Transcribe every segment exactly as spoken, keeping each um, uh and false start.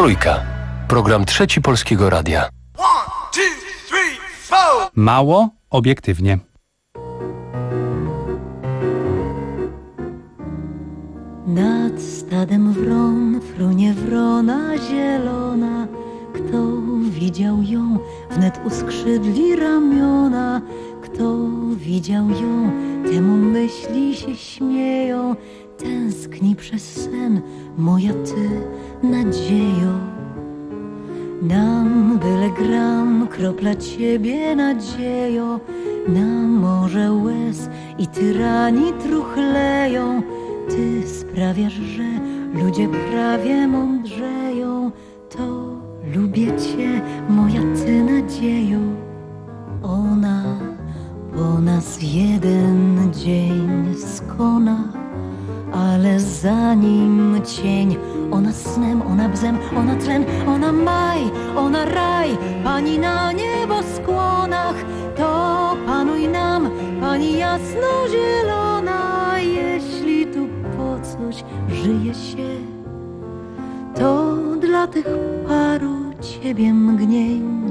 Trójka. Program Trzeci Polskiego Radia. Mało obiektywnie. Nad stadem wron frunie wrona zielona. Kto widział ją, wnet uskrzydli ramiona. Kto widział ją, temu myśli się śmieją. Tęskni przez sen, moja ty nadziejo. Nam byle gram, kropla ciebie nadziejo. Na morze łez i tyranii truchleją. Ty sprawiasz, że ludzie prawie mądrzeją. To lubię cię, moja ty nadziejo. Ona po nas jeden dzień skona, ale zanim cień, ona snem, ona bzem, ona tlen, ona maj, ona raj, pani na nieboskłonach. To panuj nam, pani jasno zielona. Jeśli tu po coś żyje się, to dla tych paru ciebie mgnień.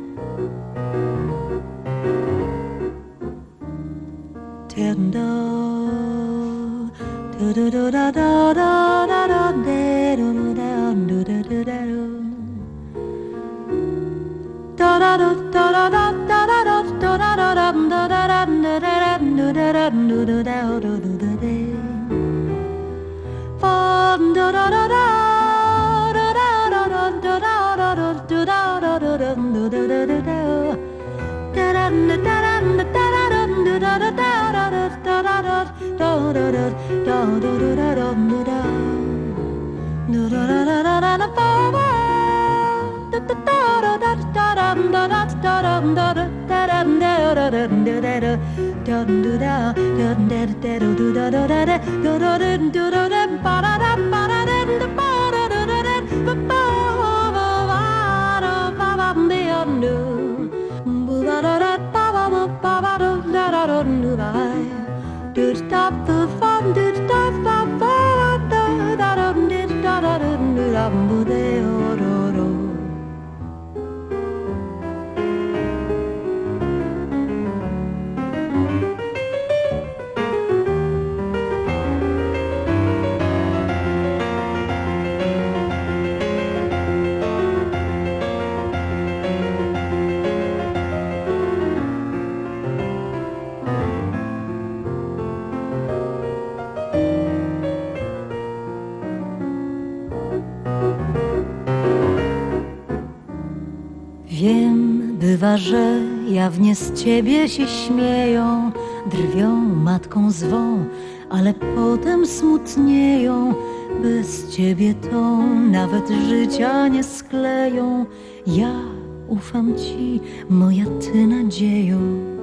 Wiem, bywa, że jawnie z ciebie się śmieją, drwią, matką zwą, ale potem smutnieją. Bez ciebie to nawet życia nie skleją. Ja ufam ci, moja ty nadziejo.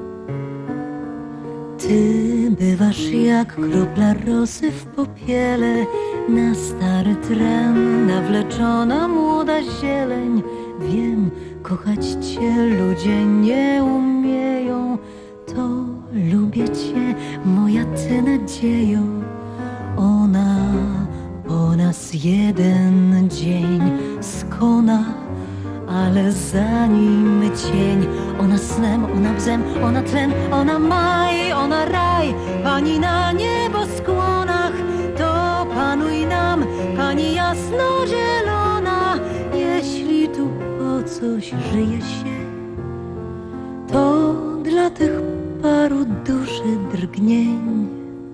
Ty bywasz jak kropla rosy w popiele, na stary tren nawleczona młoda zieleń. Wiem, kochać cię ludzie nie umieją. To lubię cię, moja ty nadziejo. Ona po nas jeden dzień skona, ale zanim cień, ona snem, ona bzem, ona tlen, ona maj, ona raj, pani na nieboskłonach. To panuj nam, pani jasno zielona. Jeśli tu po coś żyje się, to dla tych paru duszy drgnień.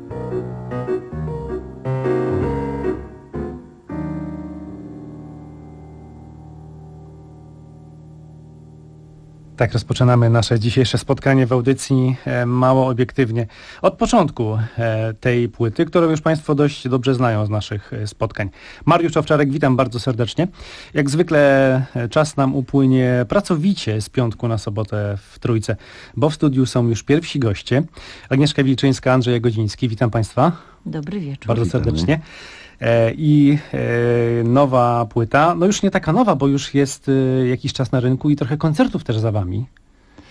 Tak rozpoczynamy nasze dzisiejsze spotkanie w audycji Mało Obiektywnie. Od początku tej płyty, którą już Państwo dość dobrze znają z naszych spotkań. Mariusz Owczarek, witam bardzo serdecznie. Jak zwykle czas nam upłynie pracowicie z piątku na sobotę w Trójce, bo w studiu są już pierwsi goście. Agnieszka Wilczyńska, Andrzej Jagodziński, witam Państwa. Dobry wieczór. Bardzo serdecznie. I nowa płyta, no już nie taka nowa, bo już jest jakiś czas na rynku i trochę koncertów też za wami.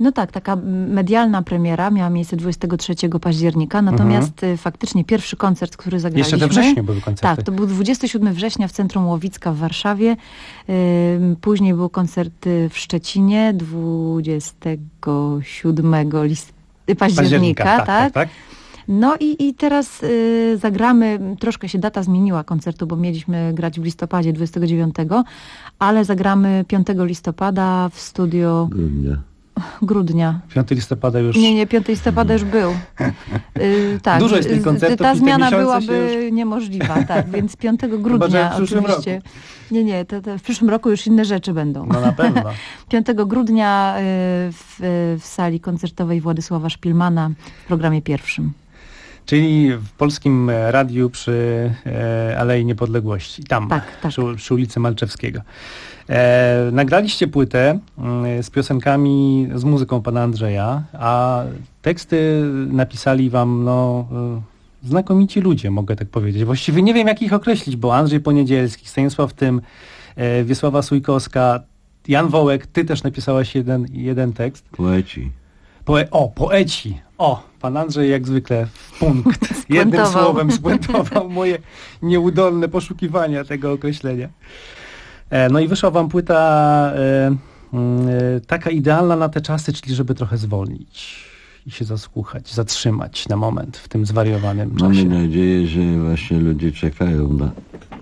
No tak, taka medialna premiera miała miejsce dwudziestego trzeciego października, natomiast mhm. faktycznie pierwszy koncert, który zagraliśmy... Jeszcze we wrześniu były koncerty. Tak, to był dwudziestego siódmego września w Centrum Łowicka w Warszawie. Później był koncert w Szczecinie dwudziestego siódmego list... października. października tak, tak, tak. No i, i teraz y, zagramy, troszkę się data zmieniła koncertu, bo mieliśmy grać w listopadzie dwudziestego dziewiątego, ale zagramy piątego listopada w studio... Grudnia. Grudnia. piątego listopada już... Nie, nie, piątego listopada już był. Yy, tak. Dużo jest tych koncertów. Ta zmiana byłaby już... niemożliwa, tak, więc piątego grudnia Chyba, w przyszłym oczywiście. Roku. Nie, nie, to, to w przyszłym roku już inne rzeczy będą. No na pewno. piątego grudnia yy, w, w sali koncertowej Władysława Szpilmana w programie pierwszym. Czyli w Polskim Radiu przy e, Alei Niepodległości. Tam, tak, tak. Przy, przy ulicy Malczewskiego. E, nagraliście płytę e, z piosenkami, z muzyką pana Andrzeja, a teksty napisali wam no, e, znakomici ludzie, mogę tak powiedzieć. Właściwie nie wiem, jak ich określić, bo Andrzej Poniedzielski, Stanisław Tym, e, Wiesława Sujkowska, Jan Wołek, ty też napisałaś jeden, jeden tekst. Poeci. Poe o, poeci. O, pan Andrzej jak zwykle w punkt. Jednym słowem spuentował moje nieudolne poszukiwania tego określenia. E, no i wyszła wam płyta e, e, taka idealna na te czasy, czyli żeby trochę zwolnić i się zasłuchać, zatrzymać na moment w tym zwariowanym czasie. Mamy nadzieję, że właśnie ludzie czekają na,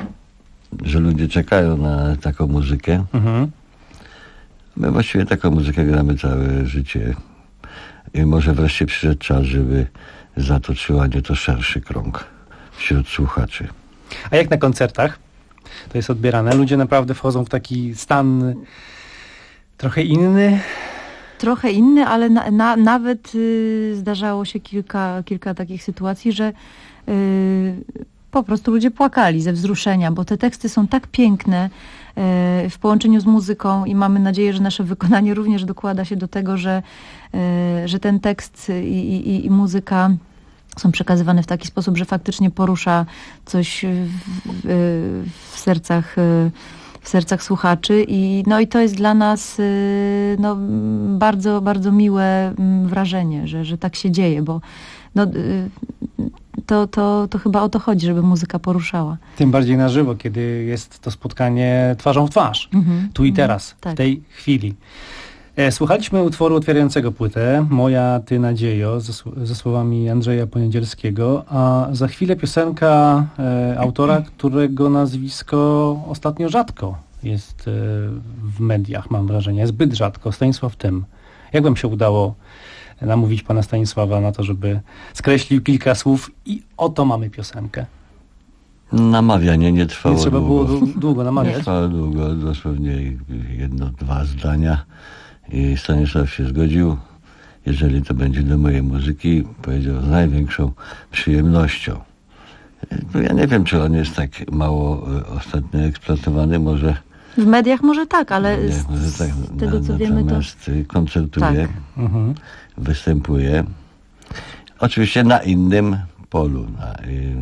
że ludzie czekają na taką muzykę. Mhm. My właściwie taką muzykę gramy całe życie. I może wreszcie przyszedł czas, żeby zatoczyła nieco szerszy krąg wśród słuchaczy. A jak na koncertach to jest odbierane? Ludzie naprawdę wchodzą w taki stan trochę inny? Trochę inny, ale na, na, nawet y, zdarzało się kilka, kilka takich sytuacji, że y, po prostu ludzie płakali ze wzruszenia, bo te teksty są tak piękne w połączeniu z muzyką i mamy nadzieję, że nasze wykonanie również dokłada się do tego, że, że ten tekst i, i, i muzyka są przekazywane w taki sposób, że faktycznie porusza coś w, w sercach w sercach słuchaczy i, no i to jest dla nas no, bardzo, bardzo miłe wrażenie, że, że tak się dzieje, bo no, to, to, to chyba o to chodzi, żeby muzyka poruszała. Tym bardziej na żywo, kiedy jest to spotkanie twarzą w twarz, mm-hmm, tu i teraz, mm, tak. w tej chwili. E, słuchaliśmy utworu otwierającego płytę, Moja Ty Nadziejo, ze, ze słowami Andrzeja Poniedzielskiego, a za chwilę piosenka e, autora, którego nazwisko ostatnio rzadko jest e, w mediach, mam wrażenie, zbyt rzadko, Stanisław Tym. Jak wam się udało namówić pana Stanisława na to, żeby skreślił kilka słów i oto mamy piosenkę? Namawianie nie trwało nie trzeba długo. było długo namawiać? Nie trwało długo, dosłownie jedno, dwa zdania i Stanisław się zgodził. Jeżeli to będzie do mojej muzyki, powiedział z największą przyjemnością. No ja nie wiem, czy on jest tak mało ostatnio eksploatowany, może... W mediach może tak, ale nie, z, może tak, z tego, co wiemy, to... Natomiast koncertuje, tak. mhm. występuje. Oczywiście na innym polu, na,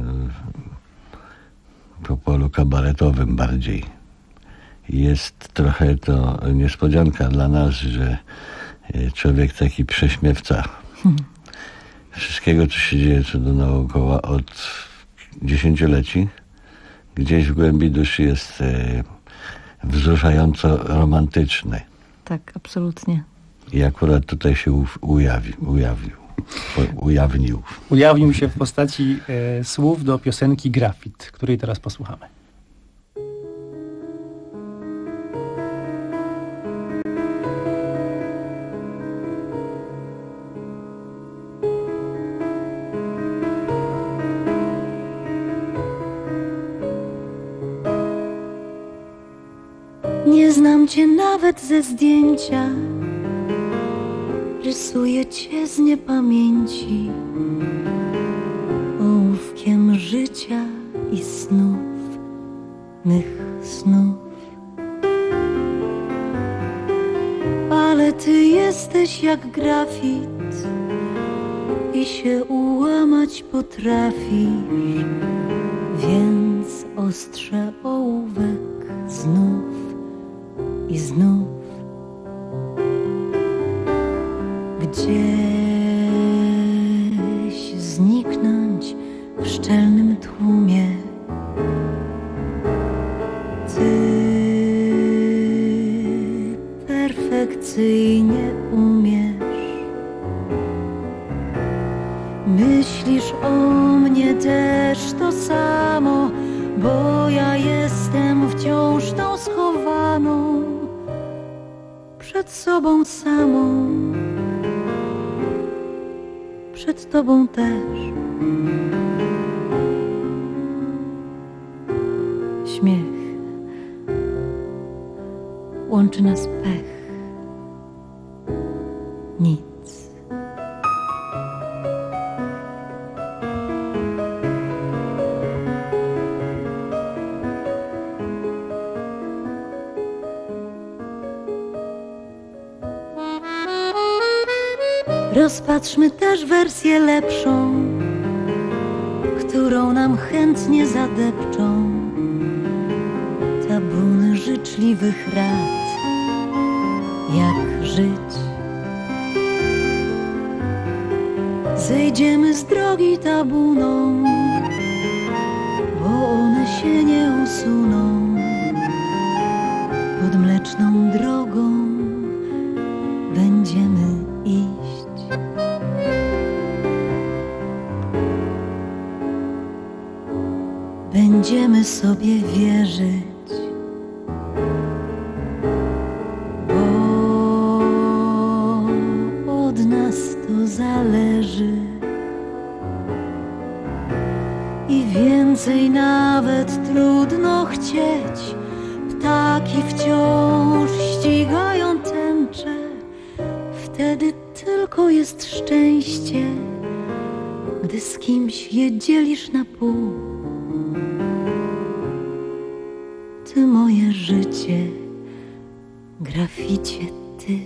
po polu kabaretowym bardziej. Jest trochę to niespodzianka dla nas, że człowiek taki prześmiewca hmm. wszystkiego, co się dzieje co do naokoła od dziesięcioleci, gdzieś w głębi duszy jest e, wzruszająco romantyczny. Tak, absolutnie. I akurat tutaj się u, ujawnił, ujawnił, ujawnił. Ujawnił się w postaci e, słów do piosenki Grafit, której teraz posłuchamy. Nie znam cię nawet ze zdjęcia, rysuję cię z niepamięci, ołówkiem życia i snów, mych snów. Ale ty jesteś jak grafit i się ułamać potrafisz, więc ostrze ołówek znów i znów. gdzieś zniknąć w szczelnym tłumie. Ty perfekcyjnie umiesz. Myślisz o mnie też to samo, bo ja jestem wciąż tą schowaną przed sobą samą, przed tobą też. Śmiech, łączy nas pech, nic. Rozpatrzmy też wersję lepszą, którą nam chętnie zadepczą tabuny życzliwych rad, jak żyć. Zejdziemy z drogi tabuną, bo one się nie usuną. Pod mleczną drogą będziemy iść. Będziemy sobie wierzyć, bo od nas to zależy. I więcej nawet trudno chcieć. Ptaki wciąż ścigają tęczę. Wtedy tylko jest szczęście, gdy z kimś je dzielisz na pół. Ty moje życie, graficie ty.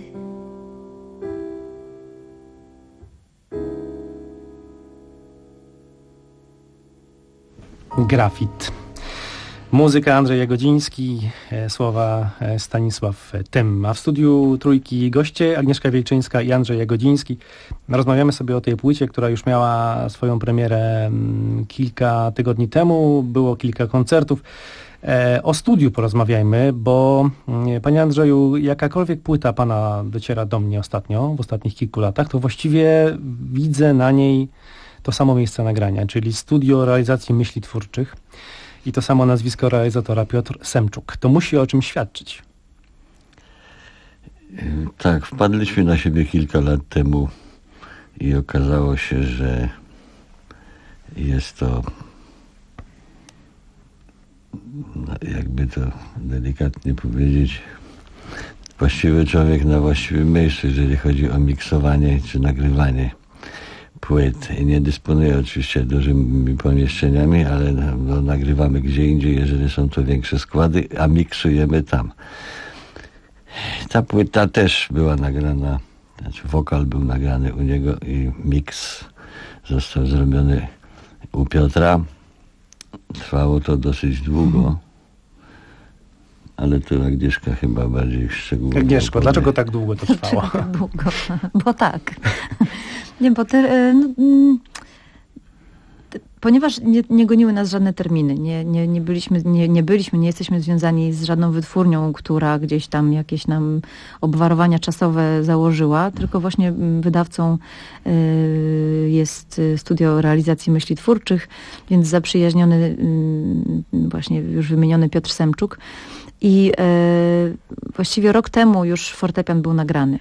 Grafit. Muzyka Andrzej Jagodziński, e, słowa e, Stanisław Tym. A w studiu Trójki goście Agnieszka Wielczyńska i Andrzej Jagodziński. Rozmawiamy sobie o tej płycie, która już miała swoją premierę m, kilka tygodni temu. Było kilka koncertów. E, o studiu porozmawiajmy, bo m, panie Andrzeju, jakakolwiek płyta pana dociera do mnie ostatnio, w ostatnich kilku latach, to właściwie widzę na niej to samo miejsce nagrania, czyli studio realizacji myśli twórczych. I to samo nazwisko realizatora, Piotr Semczuk. To musi o czym świadczyć. Tak, wpadliśmy na siebie kilka lat temu i okazało się, że jest to, no, jakby to delikatnie powiedzieć, właściwy człowiek na właściwym miejscu, jeżeli chodzi o miksowanie czy nagrywanie płyt. Nie dysponuję oczywiście dużymi pomieszczeniami, ale no, nagrywamy gdzie indziej, jeżeli są to większe składy, a miksujemy tam. Ta płyta też była nagrana, znaczy wokal był nagrany u niego i miks został zrobiony u Piotra. Trwało to dosyć długo, ale to Agnieszka chyba bardziej szczegółowo. Agnieszko, dlaczego tak długo to trwało? Dlaczego tak długo? Bo tak. Nie, bo te, no, ponieważ nie, nie goniły nas żadne terminy, nie, nie, nie, byliśmy, nie, nie byliśmy, nie jesteśmy związani z żadną wytwórnią, która gdzieś tam jakieś nam obwarowania czasowe założyła, tylko właśnie wydawcą y, jest Studio Realizacji Myśli Twórczych, więc zaprzyjaźniony y, właśnie już wymieniony Piotr Semczuk. I y, właściwie rok temu już fortepian był nagrany.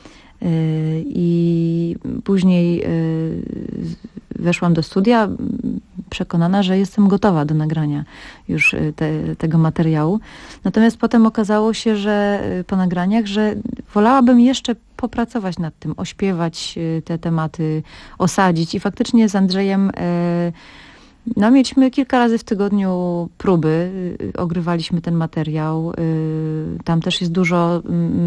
I później weszłam do studia przekonana, że jestem gotowa do nagrania już te, tego materiału. Natomiast potem okazało się, że po nagraniach, że wolałabym jeszcze popracować nad tym, ośpiewać te tematy, osadzić. I faktycznie z Andrzejem no, mieliśmy kilka razy w tygodniu próby, ogrywaliśmy ten materiał. Tam też jest dużo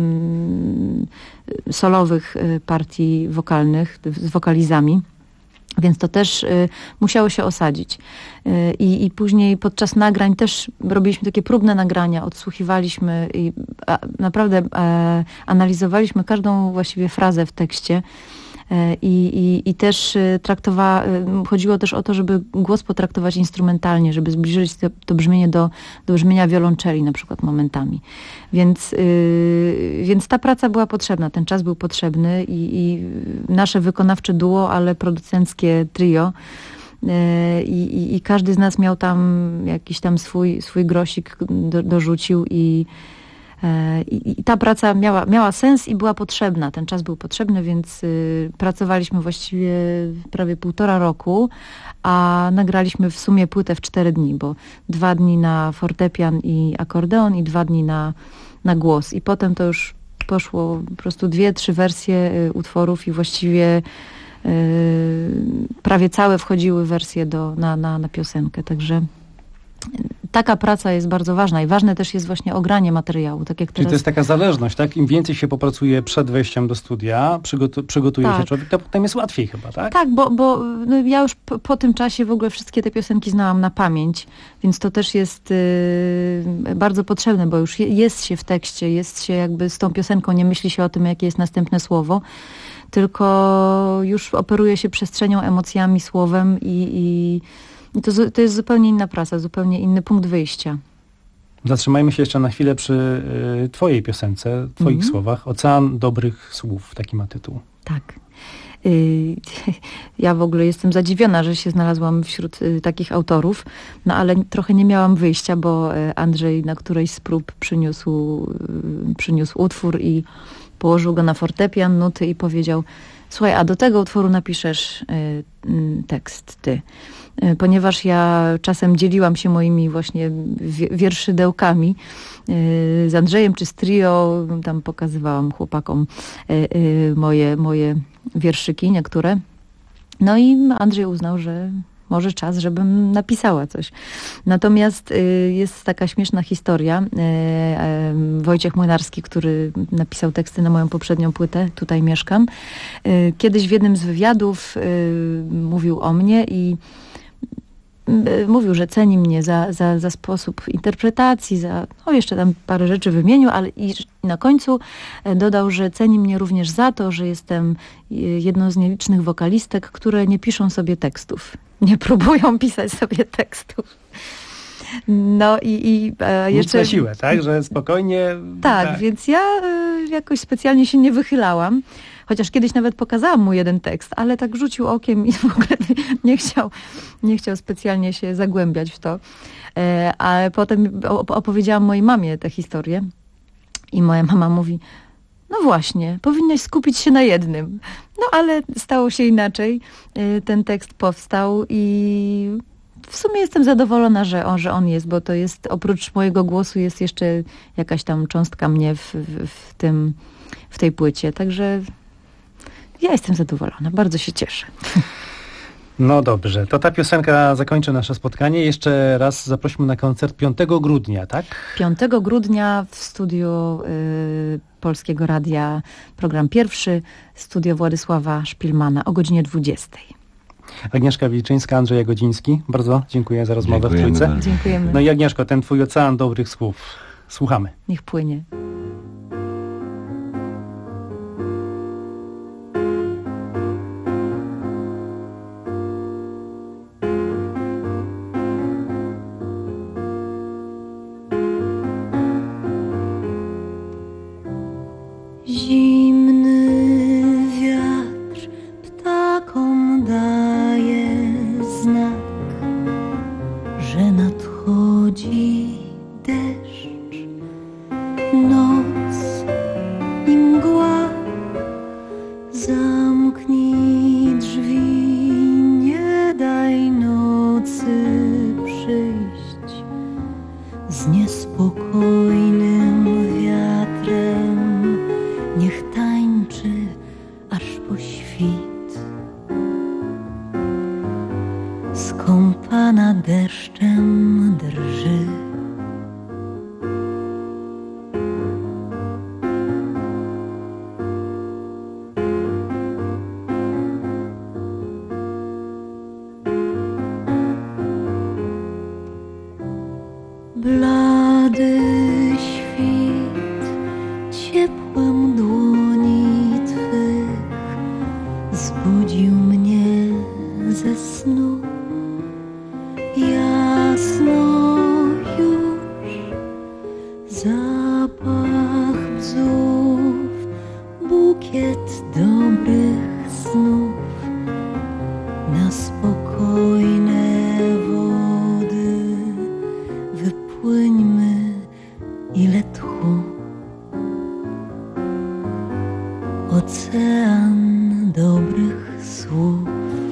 solowych partii wokalnych z wokalizami, więc to też musiało się osadzić. I, i później podczas nagrań też robiliśmy takie próbne nagrania, odsłuchiwaliśmy i naprawdę analizowaliśmy każdą właściwie frazę w tekście. I, i, i też traktowała, chodziło też o to, żeby głos potraktować instrumentalnie, żeby zbliżyć to, to brzmienie do, do brzmienia wiolonczeli na przykład momentami. Więc, yy, więc ta praca była potrzebna, ten czas był potrzebny i, i nasze wykonawcze duo, ale producenckie trio. I, i, i każdy z nas miał tam jakiś tam swój, swój grosik do, dorzucił i, i, i ta praca miała, miała sens i była potrzebna. Ten czas był potrzebny, więc y, pracowaliśmy właściwie prawie półtora roku, a nagraliśmy w sumie płytę w cztery dni, bo dwa dni na fortepian i akordeon i dwa dni na, na głos. I potem to już poszło po prostu dwie, trzy wersje y, utworów i właściwie Yy, prawie całe wchodziły wersje do, na, na, na piosenkę, także taka praca jest bardzo ważna i ważne też jest właśnie ogranie materiału, tak jak teraz. Czyli to jest taka zależność, tak? Im więcej się popracuje przed wejściem do studia, przygotu- przygotuje tak. się człowiek, to potem jest łatwiej chyba, tak? Tak, bo, bo no ja już po, po tym czasie w ogóle wszystkie te piosenki znałam na pamięć, więc to też jest yy, bardzo potrzebne, bo już je, jest się w tekście, jest się jakby z tą piosenką, nie myśli się o tym, jakie jest następne słowo, tylko już operuje się przestrzenią, emocjami, słowem i, i, i to, to jest zupełnie inna praca, zupełnie inny punkt wyjścia. Zatrzymajmy się jeszcze na chwilę przy y, twojej piosence, twoich mm-hmm. słowach. Ocean dobrych słów, taki ma tytuł. Tak. Y, ja w ogóle jestem zadziwiona, że się znalazłam wśród y, takich autorów, no ale trochę nie miałam wyjścia, bo y, Andrzej na którejś z prób przyniósł, y, przyniósł utwór i położył go na fortepian, nuty i powiedział: słuchaj, a do tego utworu napiszesz y, y, tekst ty. Y, ponieważ ja czasem dzieliłam się moimi właśnie wi- wierszydełkami y, z Andrzejem czy z trio, tam pokazywałam chłopakom y, y, moje, moje wierszyki, niektóre. No i Andrzej uznał, że może czas, żebym napisała coś. Natomiast y, jest taka śmieszna historia. Y, y, Wojciech Młynarski, który napisał teksty na moją poprzednią płytę, Tutaj mieszkam, y, kiedyś w jednym z wywiadów y, mówił o mnie i y, mówił, że ceni mnie za, za, za sposób interpretacji, za, no jeszcze tam parę rzeczy wymienił, ale i na końcu dodał, że ceni mnie również za to, że jestem jedną z nielicznych wokalistek, które nie piszą sobie tekstów. Nie próbują pisać sobie tekstów. No i, i e, jeszcze... Nic na siłę, tak? Że spokojnie... Tak, tak. Więc ja e, jakoś specjalnie się nie wychylałam. Chociaż kiedyś nawet pokazałam mu jeden tekst, ale tak rzucił okiem i w ogóle nie chciał, nie chciał specjalnie się zagłębiać w to. E, ale potem opowiedziałam mojej mamie tę historię i moja mama mówi: no właśnie, powinnaś skupić się na jednym. No ale stało się inaczej. Ten tekst powstał i w sumie jestem zadowolona, że on, że on jest, bo to jest, oprócz mojego głosu jest jeszcze jakaś tam cząstka mnie w, w, w, tym, w tej płycie. Także ja jestem zadowolona, bardzo się cieszę. No dobrze, to ta piosenka zakończy nasze spotkanie. Jeszcze raz zaprosimy na koncert piątego grudnia, tak? piątego grudnia w studiu y, Polskiego Radia, program pierwszy, studio Władysława Szpilmana o godzinie dwudziestej. Agnieszka Wilczyńska, Andrzej Jagodziński. Bardzo dziękuję za rozmowę Dziękujemy w Trójce. bardzo. Dziękujemy. No i Agnieszko, ten twój ocean dobrych słów. Słuchamy. Niech płynie. ze snu. Jasno już zapach bzów, bukiet dobrych snów na spokojne wody. Wypłyńmy, ile tchu, ocean dobrych słów.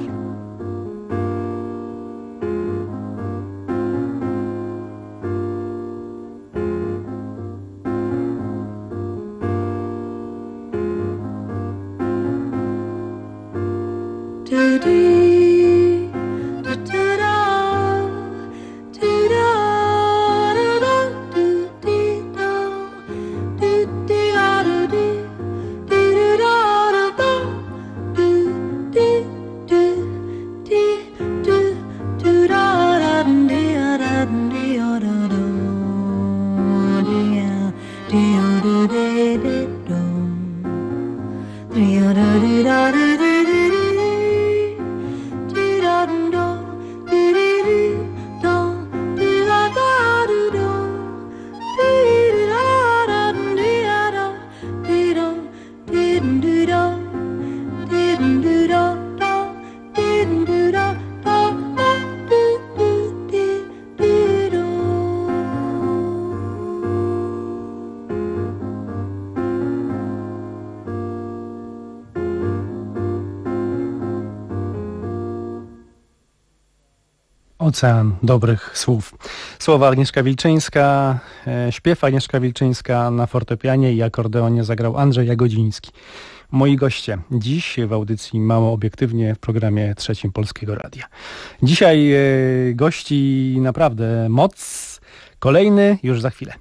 Ocean dobrych słów. Słowa Agnieszka Wilczyńska, e, śpiew Agnieszka Wilczyńska, na fortepianie i akordeonie zagrał Andrzej Jagodziński. Moi goście dziś w audycji Mało Obiektywnie w programie Trzecim Polskiego Radia. Dzisiaj e, gości naprawdę moc. Kolejny już za chwilę.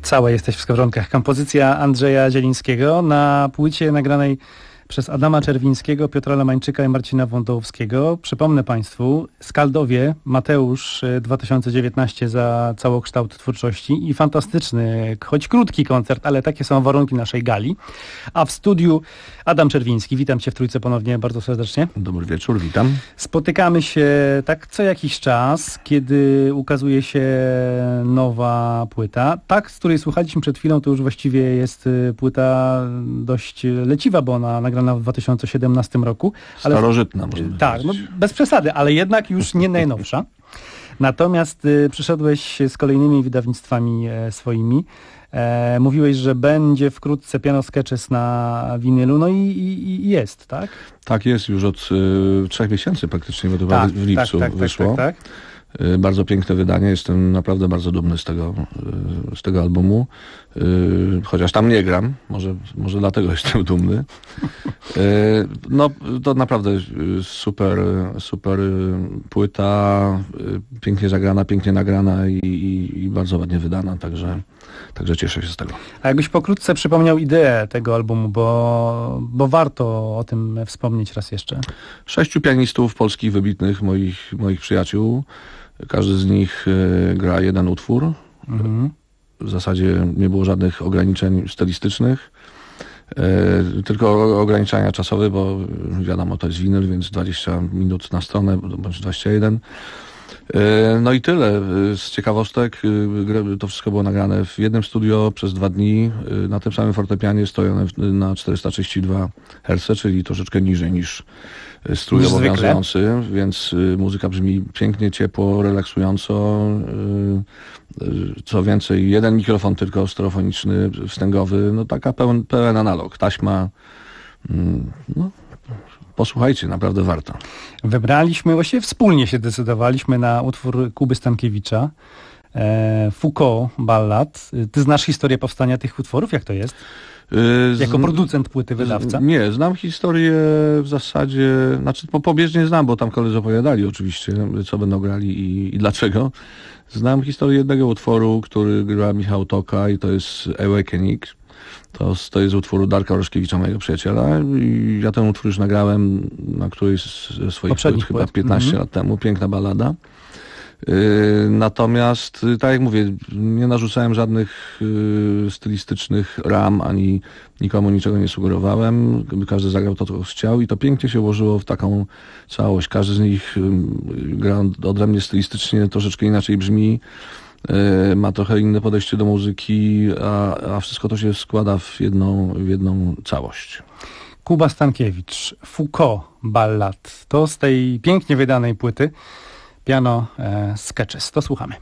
Całe jesteś w skowronkach. Kompozycja Andrzeja Zielińskiego na płycie nagranej przez Adama Czerwińskiego, Piotra Lemańczyka i Marcina Wądołowskiego. Przypomnę Państwu, Skaldowie, Mateusz dwa tysiące dziewiętnaście za całokształt twórczości i fantastyczny, choć krótki koncert, ale takie są warunki naszej gali. A w studiu Adam Czerwiński. Witam Cię w Trójce ponownie bardzo serdecznie. Dobry wieczór, witam. Spotykamy się tak co jakiś czas, kiedy ukazuje się nowa płyta. Tak, z której słuchaliśmy przed chwilą, to już właściwie jest płyta dość leciwa, bo ona nagrana w dwa tysiące siedemnastym roku. Ale starożytna, można tak, no, bez przesady, ale jednak już nie najnowsza. Natomiast y, przyszedłeś z kolejnymi wydawnictwami e, swoimi. E, mówiłeś, że będzie wkrótce Piano Sketches na winylu, no i, i, i jest, tak? Tak jest, już od y, trzech miesięcy praktycznie, bo to Tak, w lipcu tak, tak, wyszło. Tak, tak, tak. Y, bardzo piękne wydanie, jestem naprawdę bardzo dumny z tego, y, z tego albumu. Y, chociaż tam nie gram, może, może dlatego jestem dumny. Y, no to naprawdę y, super, super y, płyta, y, pięknie zagrana, pięknie nagrana i, i, i bardzo ładnie wydana, także, także cieszę się z tego. A jakbyś pokrótce przypomniał ideę tego albumu, bo, bo warto o tym wspomnieć raz jeszcze. Sześciu pianistów polskich wybitnych, moich, moich przyjaciół. Każdy z nich y, gra jeden utwór. Mhm. W zasadzie nie było żadnych ograniczeń stylistycznych, y, tylko ograniczenia czasowe, bo wiadomo, to jest winyl, więc dwadzieścia minut na stronę, bądź dwadzieścia jeden. Y, no i tyle. Y, z ciekawostek y, to wszystko było nagrane w jednym studio przez dwa dni, y, na tym samym fortepianie stojone na czterysta trzydzieści dwa herce, czyli troszeczkę niżej niż strój Niż obowiązujący, więc y, muzyka brzmi pięknie, ciepło, relaksująco. Y, y, co więcej, jeden mikrofon tylko stereofoniczny, wstęgowy, no taka pełen, pełen analog, taśma. Y, no, posłuchajcie, naprawdę warto. Wybraliśmy, właściwie wspólnie się decydowaliśmy na utwór Kuby Stankiewicza, e, Foucault, ballad. Ty znasz historię powstania tych utworów? Jak to jest? Y, Jako z- producent płyty, wydawca? Nie, znam historię w zasadzie, znaczy po, pobieżnie znam, bo tam koledzy opowiadali oczywiście, co będą grali i, i dlaczego. Znam historię jednego utworu, który gra Michał Toka i to jest Awakening. To, to jest utwór Darka Oreszkiewicza, mojego przyjaciela. I ja ten utwór już nagrałem na którejś ze swoich Poprzednich płyt, chyba płyt. piętnaście Mhm. lat temu. Piękna ballada. Yy, natomiast, y, tak jak mówię, nie narzucałem żadnych y, stylistycznych ram, ani nikomu niczego nie sugerowałem. Każdy zagrał to, co chciał i to pięknie się ułożyło w taką całość. Każdy z nich y, gra ode mnie stylistycznie, troszeczkę inaczej brzmi, y, ma trochę inne podejście do muzyki, a, a wszystko to się składa w jedną, w jedną całość. Kuba Stankiewicz, Foucault, ballad. To z tej pięknie wydanej płyty Piano e, Sketches. To słuchamy.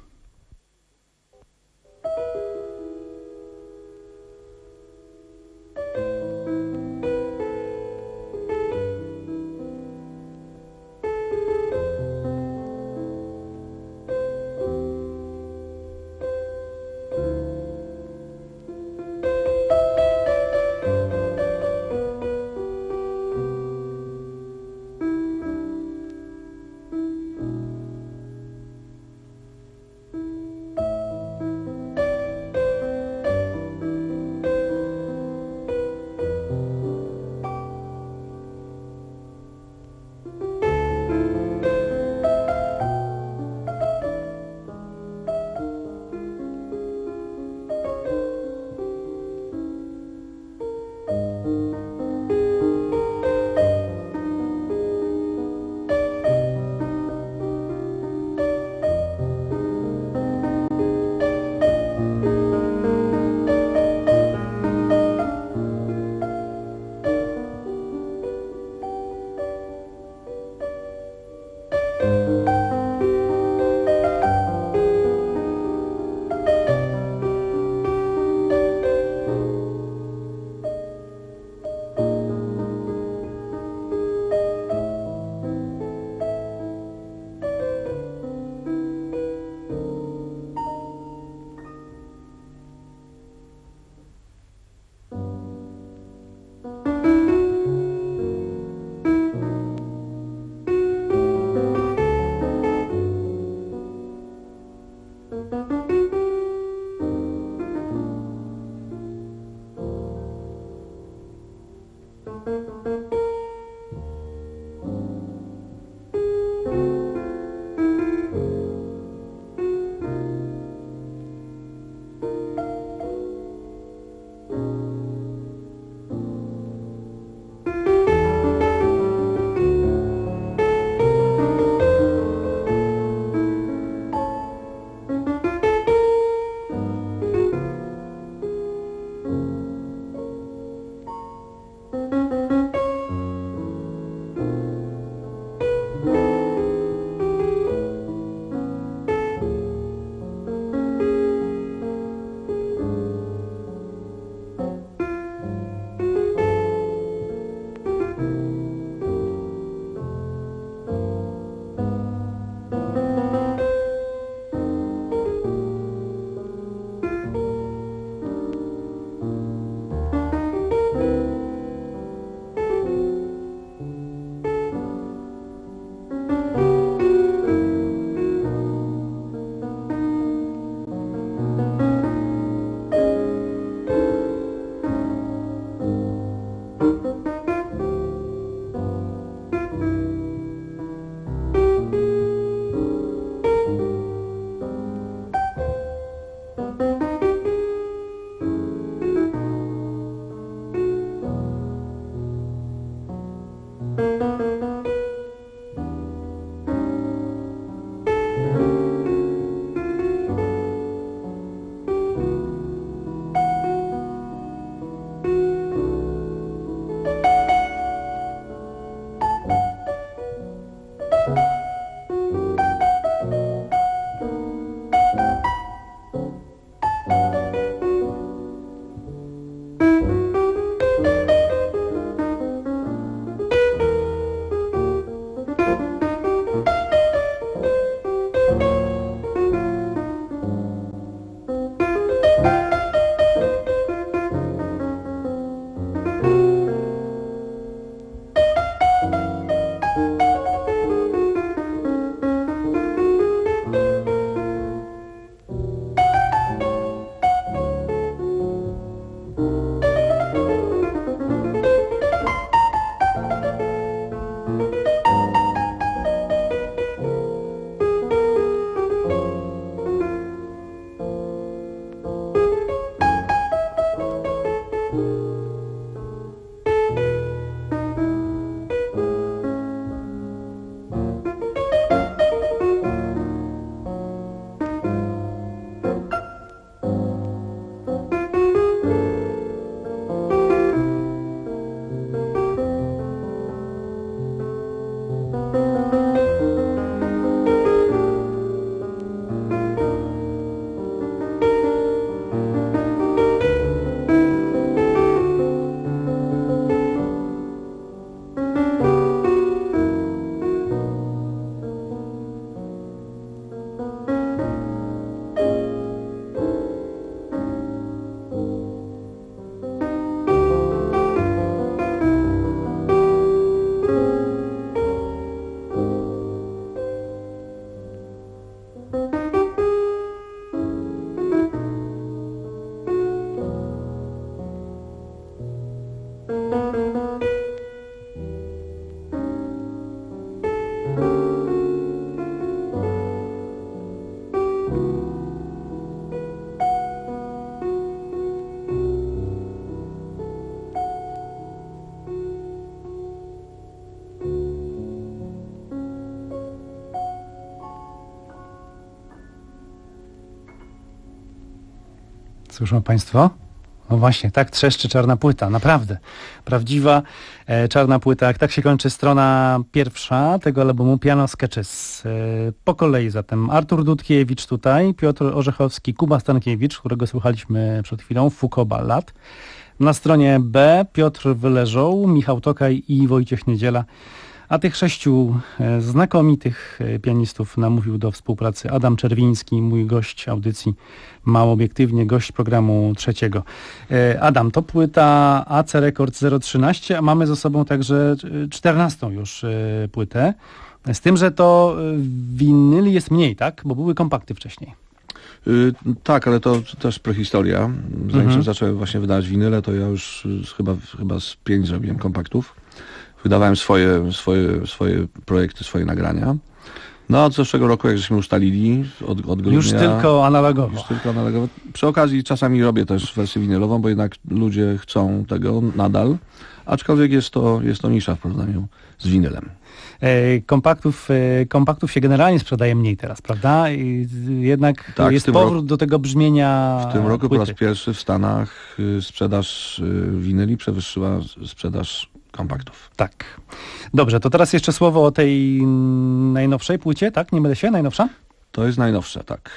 Słyszą Państwo? No właśnie, tak trzeszczy czarna płyta, naprawdę. Prawdziwa e, czarna płyta. Jak tak się kończy strona pierwsza tego albumu Piano Sketches. E, po kolei zatem Artur Dudkiewicz tutaj, Piotr Orzechowski, Kuba Stankiewicz, którego słuchaliśmy przed chwilą, Foucault Ballad. Na stronie B Piotr Wyleżoł, Michał Tokaj i Wojciech Niedziela. A tych sześciu e, znakomitych e, pianistów namówił do współpracy Adam Czerwiński, mój gość audycji Mało Obiektywnie, gość programu trzeciego. E, Adam, to płyta A C Records zero trzynaście, a mamy za sobą także czternastą już e, płytę. Z tym, że to e, winyli jest mniej, tak? Bo były kompakty wcześniej. Y, tak, ale to też prehistoria. Zanim Mhm. zacząłem właśnie wydawać winyle, to ja już y, chyba, chyba z pięć zrobiłem kompaktów. Wydawałem swoje, swoje, swoje projekty, swoje nagrania. No od zeszłego roku, jak żeśmy ustalili, od, od grudnia... Już tylko analogowo. Już tylko analogowo. Przy okazji czasami robię też wersję winylową, bo jednak ludzie chcą tego nadal. Aczkolwiek jest to, jest to nisza w porównaniu z winylem. E, Kompaktów, e, kompaktów się generalnie sprzedaje mniej teraz, prawda? I jednak Tak, w jest tym powrót roku- do tego brzmienia W tym roku po płyty. raz pierwszy w Stanach y, sprzedaż y, winyli przewyższyła sprzedaż kompaktów. Tak. Dobrze, to teraz jeszcze słowo o tej najnowszej płycie, tak? Nie mylę się? Najnowsza? To jest najnowsze, tak.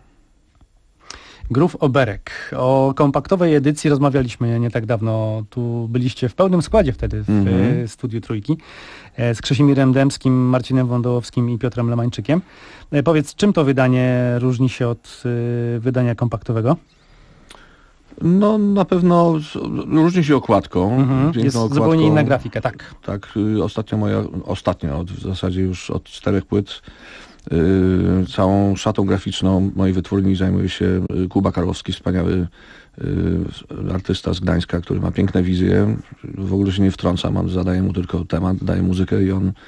Groove Oberek. O kompaktowej edycji rozmawialiśmy nie tak dawno. Tu byliście w pełnym składzie wtedy w Mhm. e, studiu Trójki e, z Krzesimierem Dębskim, Marcinem Wądołowskim i Piotrem Lemańczykiem. E, Powiedz, czym to wydanie różni się od e, wydania kompaktowego? No na pewno z- różni się okładką. Mhm. Piękną Jest okładką. zupełnie inna grafika, tak. Tak, y, ostatnio moja, ostatnio, od, w zasadzie już od czterech płyt, y, całą szatą graficzną mojej wytwórni zajmuje się y, Kuba Karłowski, wspaniały y, artysta z Gdańska, który ma piękne wizje. W ogóle się nie wtrąca, mam, zadaję mu tylko temat, daję muzykę i on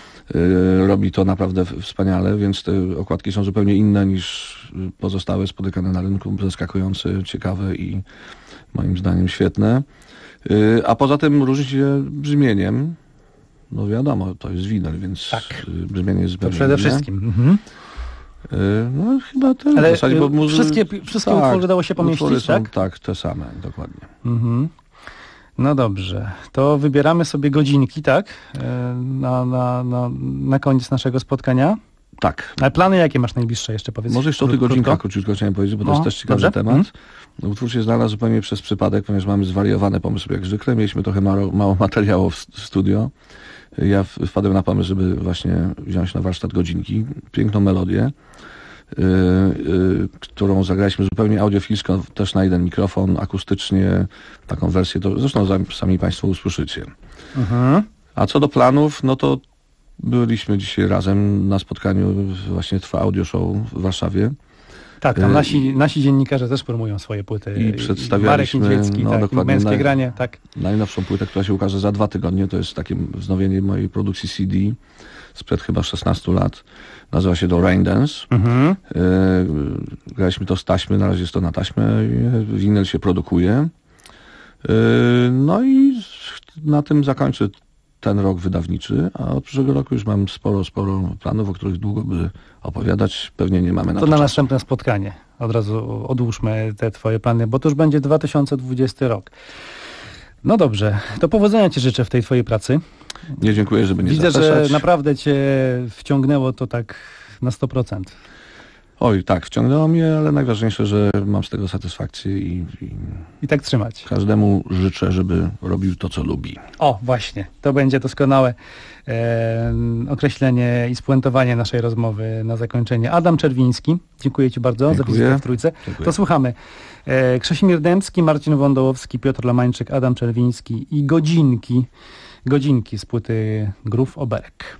y, robi to naprawdę w- wspaniale, więc te okładki są zupełnie inne niż pozostałe spotykane na rynku, zaskakujące, ciekawe i moim zdaniem świetne. Y, A poza tym różni się brzmieniem. No wiadomo, to jest winyl, więc Tak. y, brzmienie jest To zupełnie przede inne. wszystkim. Mhm. Y, No chyba tyle. Ale w zasadzie, bo y, muzy- wszystkie, wszystkie utwory dało się pomieścić, utwory są, tak? tak, te same, dokładnie. Mhm. No dobrze, to wybieramy sobie godzinki, tak? E, Na, na, na, na koniec naszego spotkania. Tak. Ale plany jakie masz najbliższe jeszcze, powiedz? Może jeszcze o tych kró- godzinkach krótko? króciutko chciałem powiedzieć, bo to No, jest też ciekawy dobrze. temat. Mhm. No, utwór się znalazł zupełnie przez przypadek, ponieważ mamy zwariowane pomysły jak zwykle. Mieliśmy trochę mało, mało materiału w w studio. Ja w- wpadłem na pomysł, żeby właśnie wziąć na warsztat godzinki. Piękną melodię, y, y, którą zagraliśmy zupełnie audiofilsko, też na jeden mikrofon, akustycznie, taką wersję, to zresztą za- sami Państwo usłyszycie. Mhm. A co do planów, no to byliśmy dzisiaj razem na spotkaniu, właśnie Trwa Audio Show w Warszawie. Tak, tam Y, nasi, nasi dziennikarze też promują swoje płyty. I przedstawialiśmy, Marek Niedźwiecki, no, tak, dokładnie męskie na- granie, tak. Najnowszą płytę, która się ukaże za dwa tygodnie, to jest takie wznowienie mojej produkcji C D sprzed chyba szesnastu lat. Nazywa się to Rain Dance. Mhm. Yy, graliśmy to z taśmy, na razie jest to na taśmę. i Winyl się produkuje. Yy, no i na tym zakończę ten rok wydawniczy, a od przyszłego roku już mam sporo, sporo planów, o których długo by opowiadać. Pewnie nie mamy na To to na czasu. następne spotkanie. Od razu odłóżmy te twoje plany, bo to już będzie dwa tysiące dwudziesty rok. No dobrze, to powodzenia ci życzę w tej twojej pracy. Nie dziękuję, żeby nie Widzę, zapeszać. że naprawdę cię wciągnęło to tak na sto procent. Oj, tak, wciągnęło mnie, ale najważniejsze, że mam z tego satysfakcję i, i I tak trzymać. każdemu życzę, żeby robił to, co lubi. O, właśnie, to będzie doskonałe e, określenie i spuentowanie naszej rozmowy na zakończenie. Adam Czerwiński, dziękuję ci bardzo Dziękuję. za wizytę w Trójce. Dziękuję. To słuchamy. E, Krzesimir Dębski, Marcin Wądołowski, Piotr Lemańczyk, Adam Czerwiński i godzinki, godzinki z płyty Groove Oberek.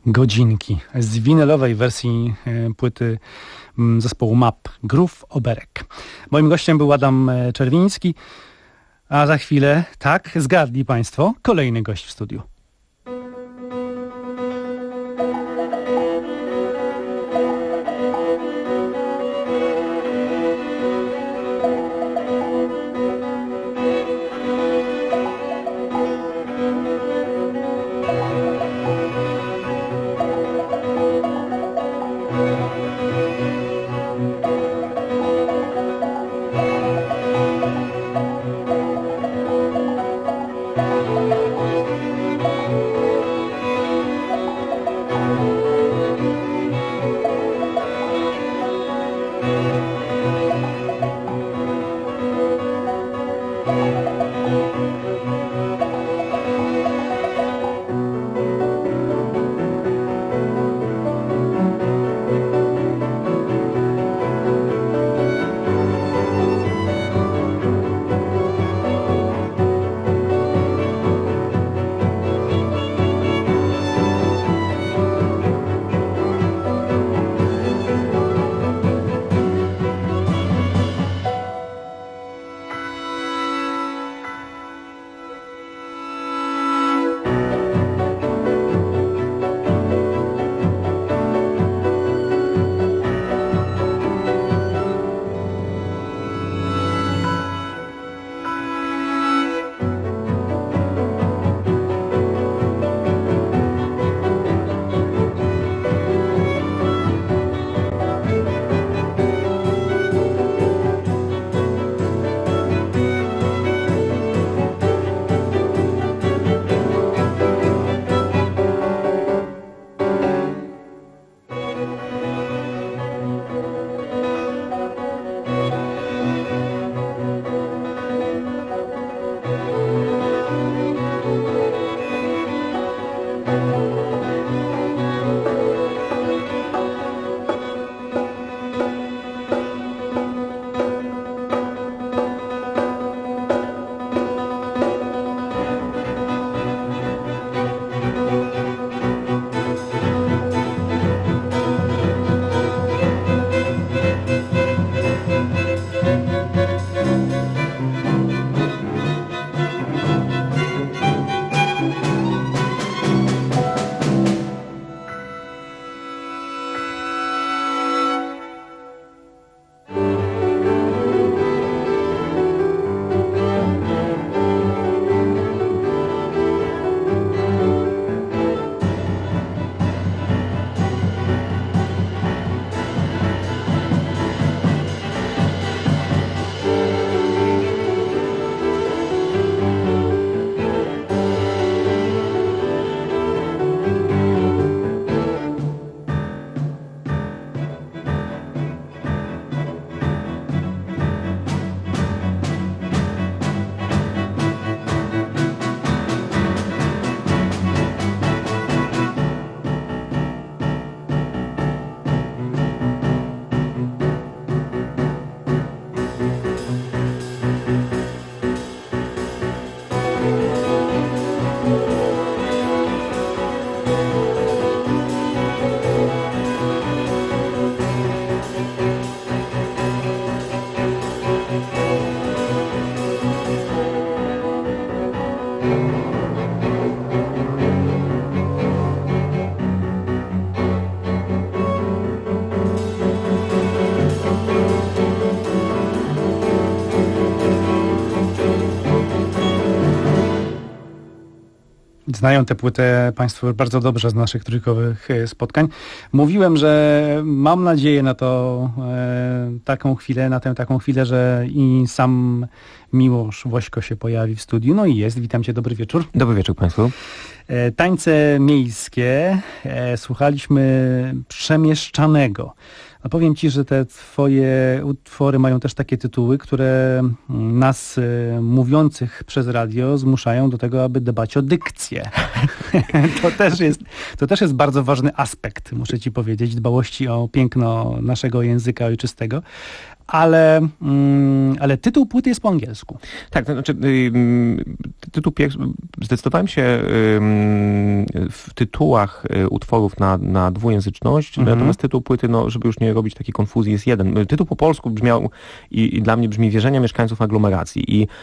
Godzinki z winylowej wersji e, płyty m, zespołu Map, Groove Oberek. Moim gościem był Adam e, Czerwiński, a za chwilę, tak, zgadli Państwo, kolejny gość w studiu. Znają tę płytę Państwo bardzo dobrze z naszych trójkowych spotkań. Mówiłem, że mam nadzieję na to e, taką chwilę, na tę taką chwilę, że i sam Miłosz Wośko się pojawi w studiu. No i jest. Witam Cię, dobry wieczór. Dobry wieczór Państwu. E, tańce miejskie. E, słuchaliśmy Przemieszczanego. A powiem Ci, że te Twoje utwory mają też takie tytuły, które nas y, mówiących przez radio zmuszają do tego, aby dbać o dykcję. to, też jest, to też jest bardzo ważny aspekt, muszę Ci powiedzieć, dbałości o piękno naszego języka ojczystego. ale, mm, ale tytuł płyty jest po angielsku. Tak, to znaczy y, tytuł pierwszy, zdecydowałem się y, w tytułach y, utworów na, na dwujęzyczność, Mhm. natomiast tytuł płyty, no, żeby już nie robić takiej konfuzji, jest jeden. Tytuł po polsku brzmiał i, i dla mnie brzmi Wierzenia mieszkańców aglomeracji i,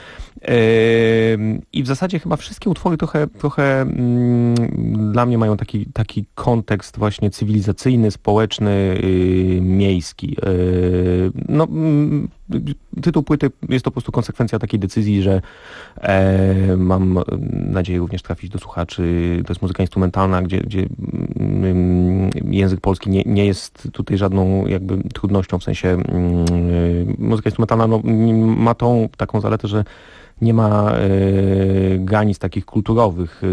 y, i w zasadzie chyba wszystkie utwory trochę, trochę y, dla mnie mają taki, taki kontekst właśnie cywilizacyjny, społeczny, y, miejski. Y, no, y, tytuł płyty jest to po prostu konsekwencja takiej decyzji, że e, mam nadzieję również trafić do słuchaczy. To jest muzyka instrumentalna, gdzie, gdzie mm, język polski nie, nie jest tutaj żadną jakby trudnością, w sensie mm, muzyka instrumentalna no, ma tą taką zaletę, że nie ma e, granic takich kulturowych e,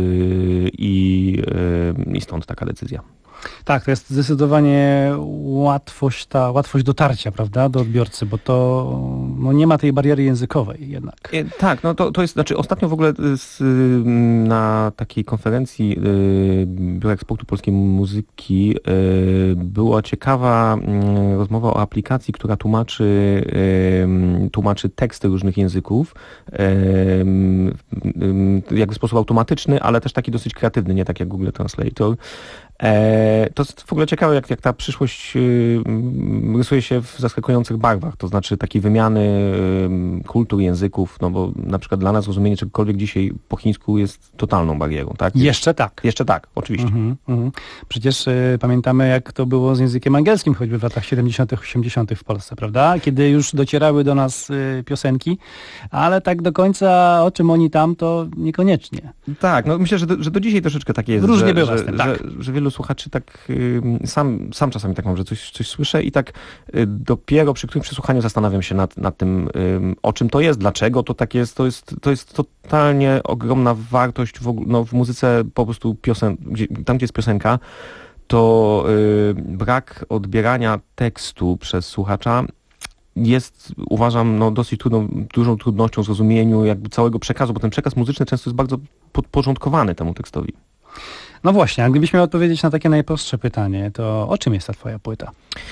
i, e, i stąd taka decyzja. Tak, to jest zdecydowanie łatwość, ta łatwość dotarcia, prawda, do odbiorcy, bo to no, nie ma tej bariery językowej jednak. E, Tak, no to, to jest, znaczy ostatnio w ogóle z, na takiej konferencji e, Biura Eksportu Polskiej Muzyki e, była ciekawa m, rozmowa o aplikacji, która tłumaczy, e, tłumaczy teksty różnych języków e, m, m, jakby w sposób automatyczny, ale też taki dosyć kreatywny, nie tak jak Google Translator. E, to jest w ogóle ciekawe, jak, jak ta przyszłość y, rysuje się w zaskakujących barwach, to znaczy takiej wymiany y, kultur, języków, no bo na przykład dla nas rozumienie czegokolwiek dzisiaj po chińsku jest totalną barierą, tak? Jeszcze tak. Jeszcze tak, oczywiście. Mhm, mhm. Przecież y, pamiętamy, jak to było z językiem angielskim, choćby w latach siedemdziesiątych, osiemdziesiątych w Polsce, prawda? Kiedy już docierały do nas y, piosenki, ale tak do końca o czym oni tam, to niekoniecznie. Tak, no myślę, że do, że do dzisiaj troszeczkę tak jest, Różnie że, bywa że, z tym, że, tak. że wielu słuchaczy tak, y, sam, sam czasami tak mam, że coś, coś słyszę i tak y, dopiero przy którym przesłuchaniu zastanawiam się nad, nad tym, y, o czym to jest, dlaczego to tak jest, to jest, to jest totalnie ogromna wartość w, ogóle, no, w muzyce po prostu piosen, gdzie, tam gdzie jest piosenka, to y, brak odbierania tekstu przez słuchacza jest, uważam, no, dosyć trudną, dużą trudnością w zrozumieniu jakby całego przekazu, bo ten przekaz muzyczny często jest bardzo podporządkowany temu tekstowi. No właśnie, a gdybyś miał odpowiedzieć na takie najprostsze pytanie, to o czym jest ta twoja płyta?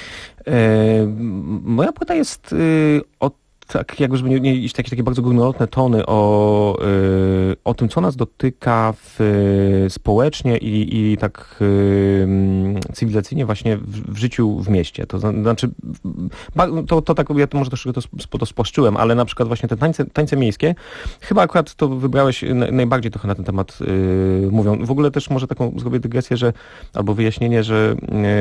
E, moja płyta jest y, o tak, jakby żeby nie, nie iść takie, takie bardzo górnolotne tony o, y, o tym, co nas dotyka w, y, społecznie i, i tak y, cywilizacyjnie właśnie w, w życiu w mieście. To znaczy, to, to tak, ja to może troszkę to, to spłaszczyłem, ale na przykład właśnie te tańce, tańce miejskie, chyba akurat to wybrałeś na, najbardziej trochę na ten temat y, mówią. W ogóle też może taką zrobię dygresję, że, albo wyjaśnienie, że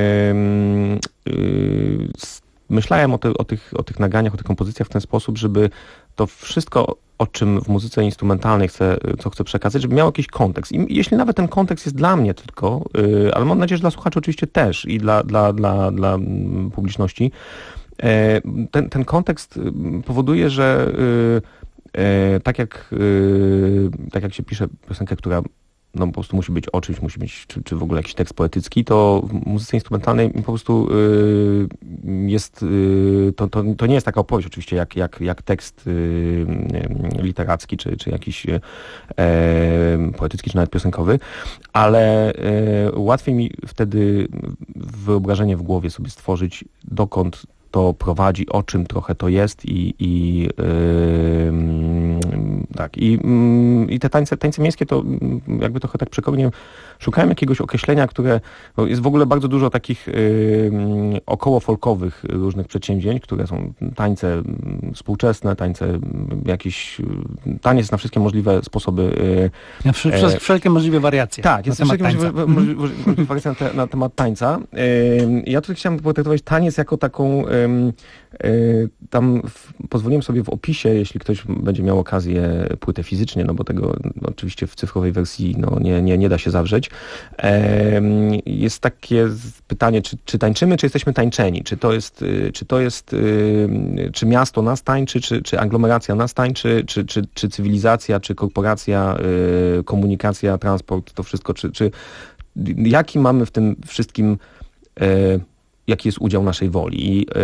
y, y, myślałem o, te, o, tych, o tych nagraniach, o tych kompozycjach w ten sposób, żeby to wszystko, o czym w muzyce instrumentalnej chcę, co chcę przekazać, żeby miało jakiś kontekst. I jeśli nawet ten kontekst jest dla mnie tylko, yy, ale mam nadzieję, że dla słuchaczy oczywiście też i dla, dla, dla, dla publiczności, yy, ten, ten kontekst powoduje, że yy, yy, tak, jak, yy, tak jak się pisze piosenkę, która no po prostu musi być o czymś, musi być, czy, czy w ogóle jakiś tekst poetycki, to w muzyce instrumentalnej po prostu y, jest, y, to, to, to nie jest taka opowieść oczywiście jak, jak, jak tekst y, y, literacki, czy, czy jakiś y, poetycki, czy nawet piosenkowy, ale y, łatwiej mi wtedy wyobrażenie w głowie sobie stworzyć, dokąd to prowadzi, o czym trochę to jest i, i yy, tak. I, yy, i te tańce, tańce miejskie to jakby trochę tak przekornie szukałem jakiegoś określenia, które no jest w ogóle bardzo dużo takich yy, około folkowych różnych przedsięwzięć, które są tańce współczesne, tańce jakieś, taniec na wszystkie możliwe sposoby. Yy, Przez e, wszelkie możliwe wariacje. Tak, jest wszelkie możliwe, możliwe, możliwe wariacje na, te, na temat tańca. Yy, ja tutaj chciałem potraktować taniec jako taką tam w, pozwoliłem sobie w opisie, jeśli ktoś będzie miał okazję, płytę fizycznie, no bo tego no, oczywiście w cyfrowej wersji no, nie, nie, nie da się zawrzeć. Jest takie pytanie, czy, czy tańczymy, czy jesteśmy tańczeni? Czy to jest, czy to jest, czy miasto nas tańczy, czy, czy aglomeracja nas tańczy, czy, czy, czy cywilizacja, czy korporacja, komunikacja, transport, to wszystko, czy, czy jaki mamy w tym wszystkim jaki jest udział naszej woli. Yy,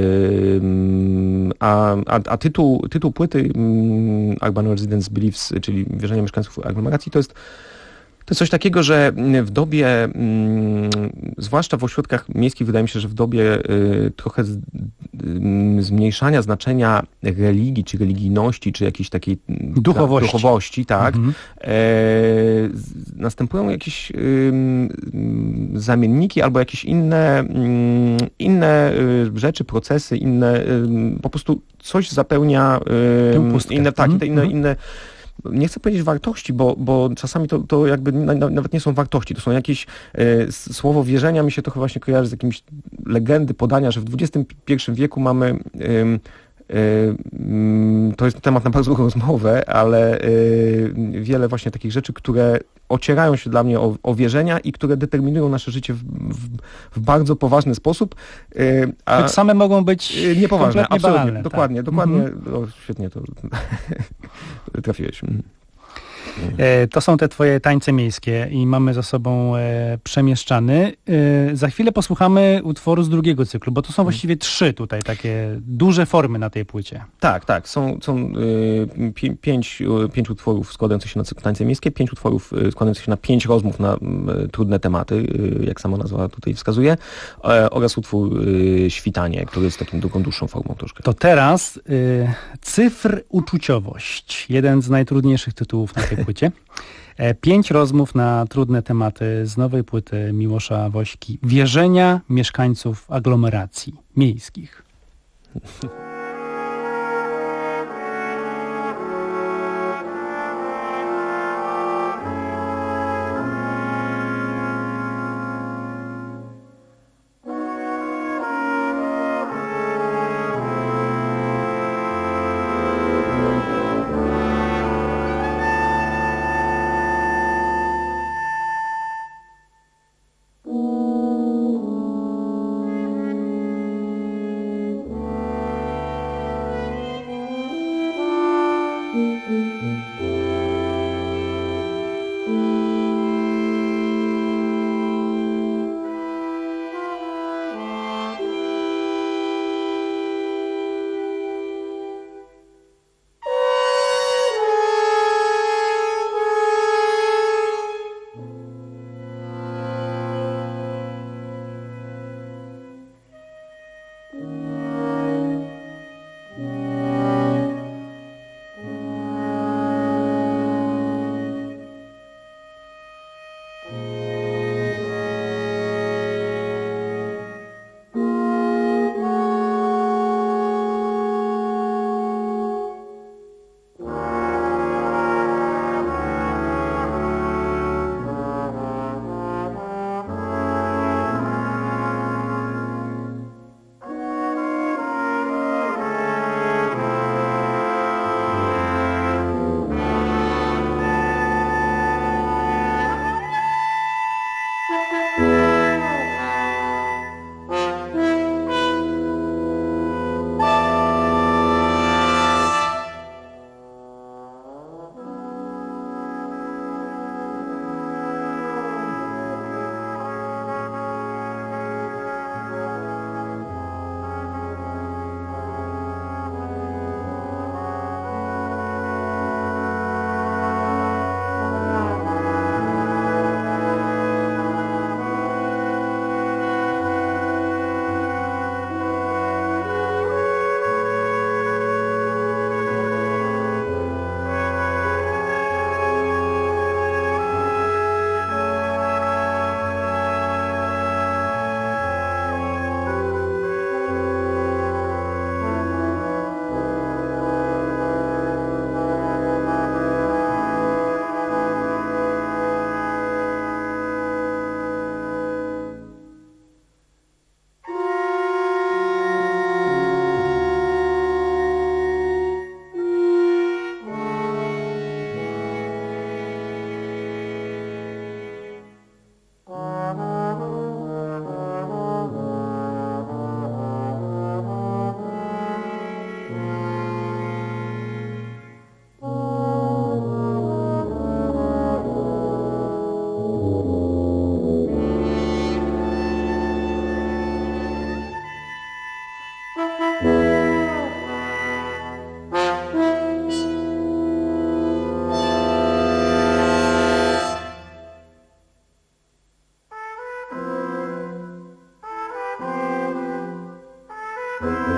a, a, a tytuł, tytuł płyty yy, Urban Residents Beliefs, czyli Wierzenia mieszkańców aglomeracji, to jest To jest coś takiego, że w dobie, mm, zwłaszcza w ośrodkach miejskich, wydaje mi się, że w dobie y, trochę z, y, zmniejszania znaczenia religii, czy religijności, czy jakiejś takiej Duchowości. Ta, duchowości, tak, Mhm. e, z, następują jakieś y, zamienniki albo jakieś inne, y, inne y, rzeczy, procesy, inne, y, po prostu coś zapełnia y, Tę pustkę. inne, tak, Mhm. te inne, Mhm. inne nie chcę powiedzieć wartości, bo, bo czasami to, to jakby na, na, nawet nie są wartości, to są jakieś e, s- słowo wierzenia mi się trochę właśnie kojarzy z jakimś legendy, podania, że w dwudziestym pierwszym wieku mamy ym, ym, to jest temat na bardzo długą rozmowę, ale y, wiele właśnie takich rzeczy, które ocierają się dla mnie o, o wierzenia i które determinują nasze życie w, w, w bardzo poważny sposób. Y, a Choć same mogą być y, niepoważne, kompletnie absolutnie, banalne. dokładnie, tak. dokładnie. Mhm. O, świetnie to trafiłeś. Mhm. E, To są te twoje tańce miejskie i mamy za sobą e, Przemieszczany. E, za chwilę posłuchamy utworu z drugiego cyklu, bo to są właściwie trzy tutaj takie duże formy na tej płycie. Tak, tak. Są, są y, pi, pięć, y, pięć utworów składających się na cykl tańce miejskie, pięć utworów y, składających się na pięć rozmów na y, trudne tematy, y, jak sama nazwa tutaj wskazuje, e, oraz utwór y, Świtanie, który jest takim taką dłuższą formą troszkę. To teraz y, Cyfr Uczuciowość. Jeden z najtrudniejszych tytułów na tej płycie. E, Pięć rozmów na trudne tematy z nowej płyty Miłosza Wośki. Wierzenia mieszkańców aglomeracji miejskich. Thank Thank